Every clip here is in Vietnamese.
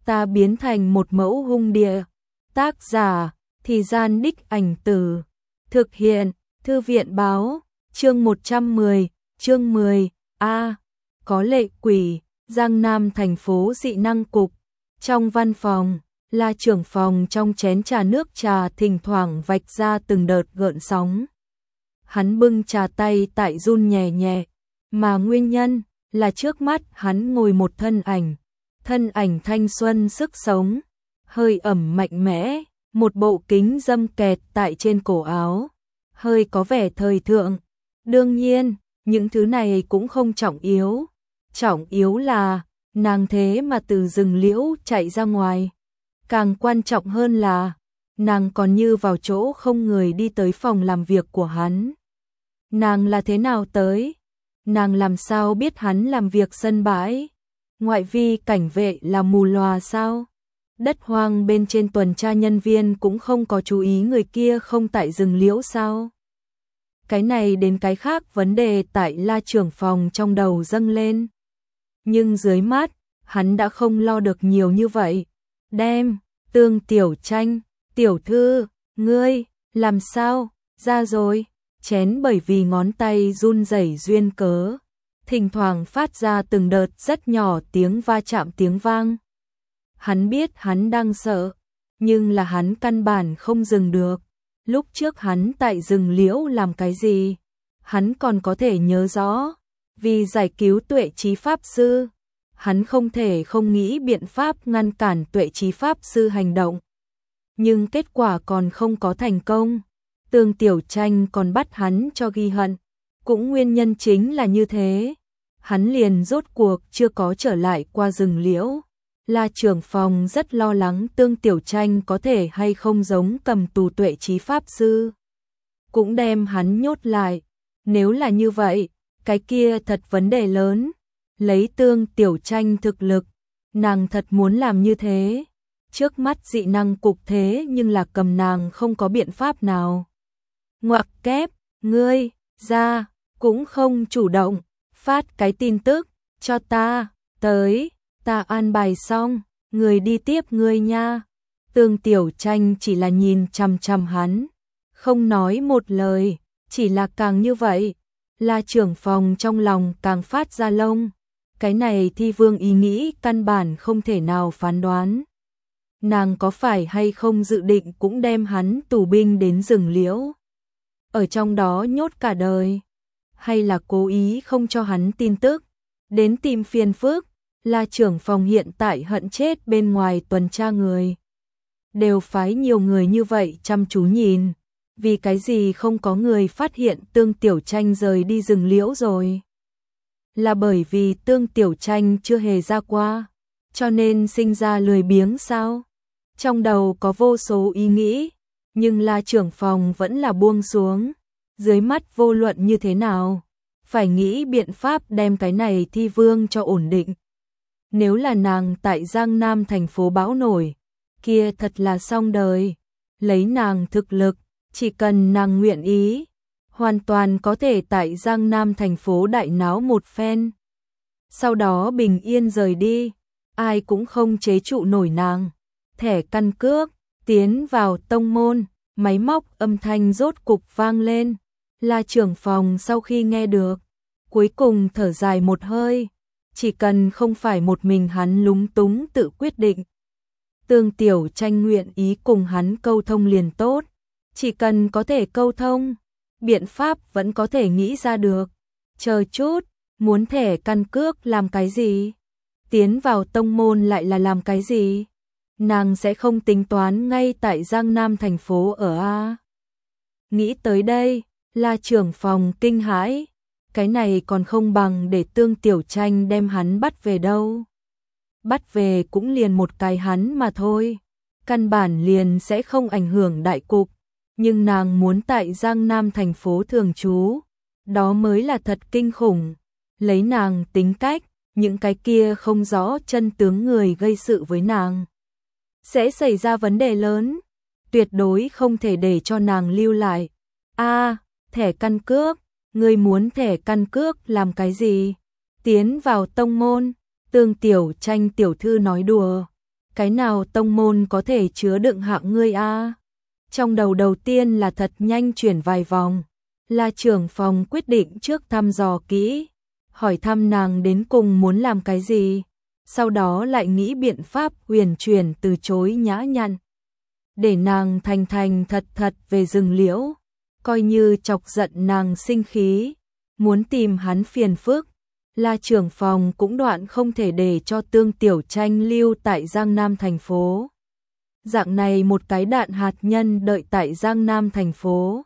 ta biến thành một mẫu hung địa. Tác giả, Thì Gian Đích Ảnh Từ. Thực hiện, Thư viện báo, chương 110, chương 10, có lệ quỷ, Giang Nam thành phố dị năng cục. Trong văn phòng, La trưởng phòng trong chén trà nước trà thỉnh thoảng vạch ra từng đợt gợn sóng. Hắn bưng trà tay tại run nhẹ nhẹ, mà nguyên nhân là trước mắt hắn ngồi một thân ảnh thanh xuân sức sống, hơi ẩm mạnh mẽ, một bộ kính dâm kẹt tại trên cổ áo, hơi có vẻ thời thượng. Đương nhiên, những thứ này cũng không trọng yếu là nàng thế mà từ rừng liễu chạy ra ngoài. Càng quan trọng hơn là nàng còn như vào chỗ không người đi tới phòng làm việc của hắn. Nàng là thế nào tới? Nàng làm sao biết hắn làm việc sân bãi? Ngoại vi cảnh vệ là mù lòa sao? Đất hoang bên trên tuần tra nhân viên cũng không có chú ý người kia không tại rừng liễu sao? Cái này đến cái khác vấn đề tại La trưởng phòng trong đầu dâng lên. Nhưng dưới mắt, hắn đã không lo được nhiều như vậy. Tương Tiểu Tranh, tiểu thư, ngươi, làm sao, ra rồi, chén bởi vì ngón tay run rẩy duyên cớ. Thỉnh thoảng phát ra từng đợt rất nhỏ tiếng va chạm tiếng vang. Hắn biết hắn đang sợ, nhưng là hắn căn bản không dừng được. Lúc trước hắn tại rừng liễu làm cái gì, hắn còn có thể nhớ rõ. Vì giải cứu Tuệ Trí Pháp Sư, hắn không thể không nghĩ biện pháp ngăn cản Tuệ Trí Pháp Sư hành động. Nhưng kết quả còn không có thành công. Tương Tiểu Tranh còn bắt hắn cho ghi hận. Cũng nguyên nhân chính là như thế, hắn liền rốt cuộc chưa có trở lại qua rừng liễu. La trưởng phòng rất lo lắng Tương Tiểu Tranh có thể hay không giống cầm tù Tuệ Trí Pháp Sư, cũng đem hắn nhốt lại. Nếu là như vậy, cái kia thật vấn đề lớn. Lấy Tương Tiểu Tranh thực lực, nàng thật muốn làm như thế. Trước mắt dị năng cục thế nhưng là cầm nàng không có biện pháp nào. Ngoặc kép, ngươi, ra, cũng không chủ động, phát cái tin tức, cho ta, tới, ta an bài xong, người đi tiếp ngươi nha. Tương Tiểu Tranh chỉ là nhìn chằm chằm hắn, không nói một lời, chỉ là càng như vậy. La trưởng phòng trong lòng càng phát ra lông. Cái này Thi Vương ý nghĩ căn bản không thể nào phán đoán. Nàng có phải hay không dự định cũng đem hắn tù binh đến rừng liễu, ở trong đó nhốt cả đời, hay là cố ý không cho hắn tin tức, đến tìm phiền phức. La trưởng phòng hiện tại hận chết bên ngoài tuần tra người. Đều phái nhiều người như vậy chăm chú nhìn. Vì cái gì không có người phát hiện Tương Tiểu Tranh rời đi rừng liễu rồi? Là bởi vì Tương Tiểu Tranh chưa hề ra qua, cho nên sinh ra lười biếng sao? Trong đầu có vô số ý nghĩ, nhưng La trưởng phòng vẫn là buông xuống. Dưới mắt vô luận như thế nào, phải nghĩ biện pháp đem cái này Thi Vương cho ổn định. Nếu là nàng tại Giang Nam thành phố bão nổi, kia thật là xong đời. Lấy nàng thực lực, chỉ cần nàng nguyện ý, hoàn toàn có thể tại Giang Nam thành phố đại náo một phen. Sau đó bình yên rời đi, ai cũng không chế trụ nổi nàng. Thẻ căn cước, tiến vào tông môn, máy móc âm thanh rốt cục vang lên. La trưởng phòng sau khi nghe được, cuối cùng thở dài một hơi. Chỉ cần không phải một mình hắn lúng túng tự quyết định, Tương Tiểu Tranh nguyện ý cùng hắn câu thông liền tốt. Chỉ cần có thể câu thông, biện pháp vẫn có thể nghĩ ra được. Chờ chút, muốn thẻ căn cước làm cái gì? Tiến vào tông môn lại là làm cái gì? Nàng sẽ không tính toán ngay tại Giang Nam thành phố ở A. Nghĩ tới đây, La trưởng phòng kinh hãi. Cái này còn không bằng để Tương Tiểu Tranh đem hắn bắt về đâu. Bắt về cũng liền một cái hắn mà thôi, căn bản liền sẽ không ảnh hưởng đại cục. Nhưng nàng muốn tại Giang Nam thành phố thường trú, đó mới là thật kinh khủng. Lấy nàng tính cách, những cái kia không rõ chân tướng người gây sự với nàng sẽ xảy ra vấn đề lớn, tuyệt đối không thể để cho nàng lưu lại. Thẻ căn cước, ngươi muốn thẻ căn cước làm cái gì? Tiến vào tông môn, Tương Tiểu Tranh tiểu thư nói đùa. cái nào tông môn có thể chứa đựng hạng ngươi a? Trong đầu tiên là thật nhanh chuyển vài vòng, La trưởng phòng quyết định trước thăm dò kỹ, hỏi thăm nàng đến cùng muốn làm cái gì, sau đó lại nghĩ biện pháp huyền chuyển từ chối nhã nhặn, để nàng thành thành thật thật về rừng liễu, coi như chọc giận nàng sinh khí, muốn tìm hắn phiền phức. La trưởng phòng cũng đoạn không thể để cho Tương Tiểu Tranh lưu tại Giang Nam thành phố. Dạng này một cái đạn hạt nhân đợi tại Giang Nam thành phố.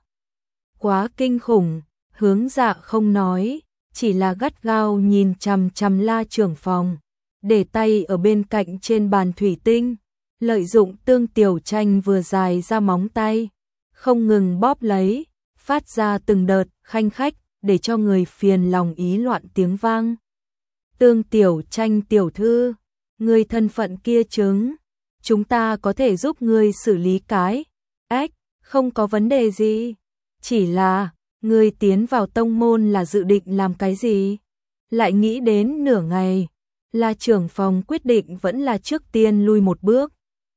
Quá kinh khủng, Hướng Dạ không nói, chỉ là gắt gao nhìn chằm chằm La trưởng phòng, để tay ở bên cạnh trên bàn thủy tinh, lợi dụng Tương Tiểu Tranh vừa dài ra móng tay, không ngừng bóp lấy, phát ra từng đợt khanh khách, để cho người phiền lòng ý loạn tiếng vang. Tương Tiểu Tranh tiểu thư, người thân phận kia chứng, chúng ta có thể giúp ngươi xử lý cái ách, không có vấn đề gì. Chỉ là, ngươi tiến vào tông môn là dự định làm cái gì? Lại nghĩ đến nửa ngày, La trưởng phòng quyết định vẫn là trước tiên lui một bước.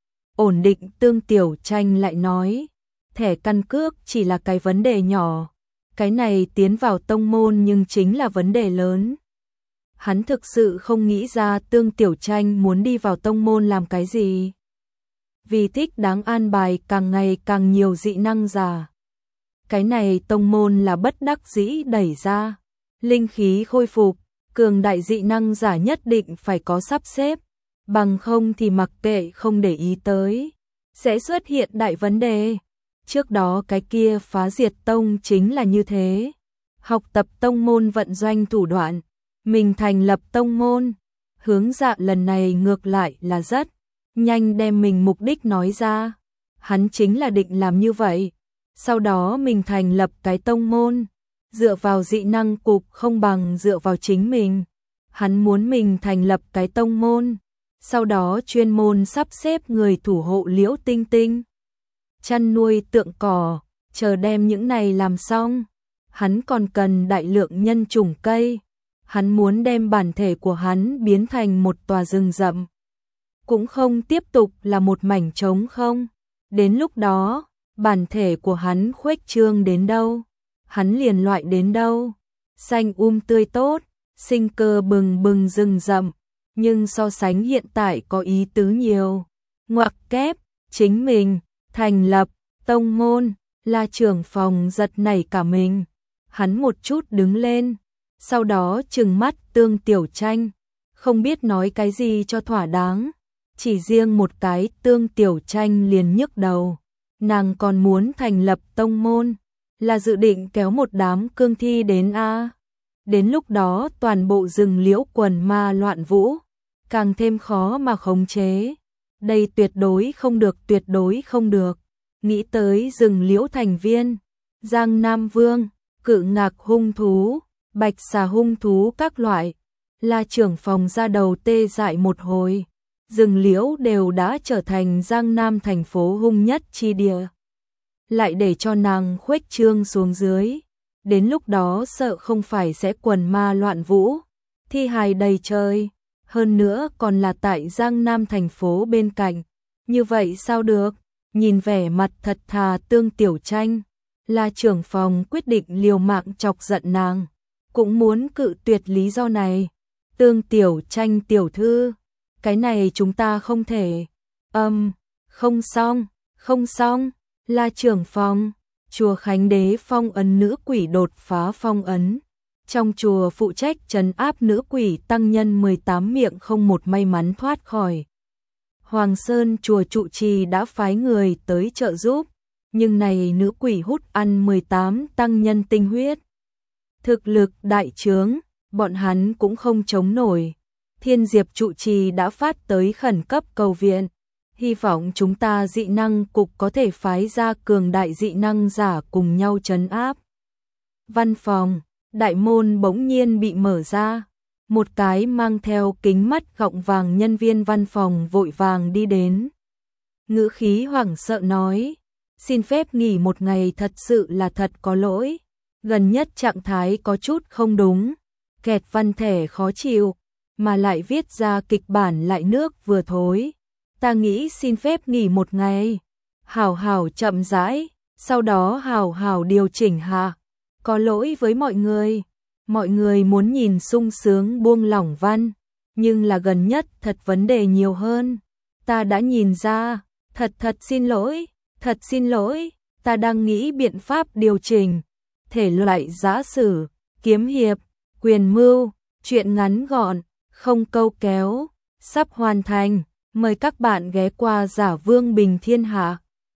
Ổn định. Tương Tiểu Tranh lại nói, thẻ căn cước chỉ là cái vấn đề nhỏ, cái này tiến vào tông môn nhưng chính là vấn đề lớn. Hắn thực sự không nghĩ ra Tương Tiểu Tranh muốn đi vào tông môn làm cái gì. Vì thích đáng an bài càng ngày càng nhiều dị năng giả. Cái này tông môn là bất đắc dĩ đẩy ra. Linh khí khôi phục, cường đại dị năng giả nhất định phải có sắp xếp, bằng không thì mặc kệ không để ý tới, sẽ xuất hiện đại vấn đề. Trước đó cái kia Phá Diệt Tông chính là như thế. Học tập tông môn vận doanh thủ đoạn, mình thành lập tông môn. Hướng Dạ lần này ngược lại là rất nhanh đem mình mục đích nói ra. Hắn chính là định làm như vậy. Sau đó mình thành lập cái tông môn, dựa vào dị năng cục không bằng dựa vào chính mình. Hắn muốn mình thành lập cái tông môn, sau đó chuyên môn sắp xếp người thủ hộ Liễu Tinh Tinh, chăn nuôi tượng cỏ, chờ đem những này làm xong. Hắn còn cần đại lượng nhân chủng cây. Hắn muốn đem bản thể của hắn biến thành một tòa rừng rậm, cũng không tiếp tục là một mảnh trống không. Đến lúc đó, bản thể của hắn khuếch trương đến đâu, hắn liền loại đến đâu. Xanh tươi tốt, sinh cơ bừng bừng rừng rậm, nhưng so sánh hiện tại có ý tứ nhiều. Ngoặc kép, chính mình thành lập tông môn. La trưởng phòng giật nảy cả mình. Hắn một chút đứng lên, sau đó trừng mắt Tương Tiểu Tranh, không biết nói cái gì cho thỏa đáng. Chỉ riêng một cái Tương Tiểu Tranh liền nhức đầu. Nàng còn muốn thành lập tông môn, là dự định kéo một đám cương thi đến a. Đến lúc đó toàn bộ rừng liễu quần ma loạn vũ, càng thêm khó mà khống chế. Đây tuyệt đối không được, tuyệt đối không được. Nghĩ tới rừng liễu thành viên, Giang Nam Vương, Cự Ngạc hung thú, Bạch Xà hung thú các loại, La trưởng phòng ra đầu tê dại một hồi. Rừng liễu đều đã trở thành Giang Nam thành phố hung nhất chi địa, lại để cho nàng khuếch trương xuống dưới, đến lúc đó sợ không phải sẽ quần ma loạn vũ, thi hài đầy trời, hơn nữa còn là tại Giang Nam thành phố bên cạnh, như vậy sao được? Nhìn vẻ mặt thật thà Tương Tiểu Tranh, La trưởng phòng quyết định liều mạng chọc giận nàng, cũng muốn cự tuyệt lý do này. Tương Tiểu Tranh tiểu thư, cái này chúng ta không thể. Không xong, không xong. La trưởng phòng, chùa Khánh Đế phong ấn nữ quỷ đột phá phong ấn. Trong chùa phụ trách trấn áp nữ quỷ tăng nhân 18 miệng không một may mắn thoát khỏi. Hoàng Sơn chùa trụ trì đã phái người tới trợ giúp, nhưng này nữ quỷ hút ăn 18 tăng nhân tinh huyết. Thực lực đại trướng, bọn hắn cũng không chống nổi. Thiên Diệp trụ trì đã phát tới khẩn cấp cầu viện, hy vọng chúng ta dị năng cục có thể phái ra cường đại dị năng giả cùng nhau trấn áp. Văn phòng, đại môn bỗng nhiên bị mở ra, một cái mang theo kính mắt gọng vàng nhân viên văn phòng vội vàng đi đến. Ngữ khí hoảng sợ nói, xin phép nghỉ một ngày, thật sự là thật có lỗi, gần nhất trạng thái có chút không đúng, kẹt văn thể khó chịu, mà lại viết ra kịch bản lại nước vừa thối, ta nghĩ xin phép nghỉ một ngày. Hảo hảo chậm rãi, sau đó hảo hảo điều chỉnh hạ. Có lỗi với mọi người muốn nhìn sung sướng buông lỏng văn, nhưng là gần nhất thật vấn đề nhiều hơn. Ta đã nhìn ra, thật xin lỗi, ta đang nghĩ biện pháp điều chỉnh. Thể loại giã sử, kiếm hiệp, quyền mưu, truyện ngắn gọn, không câu kéo, sắp hoàn thành. Mời các bạn ghé qua Giả Vương Bình Thiên Hạ.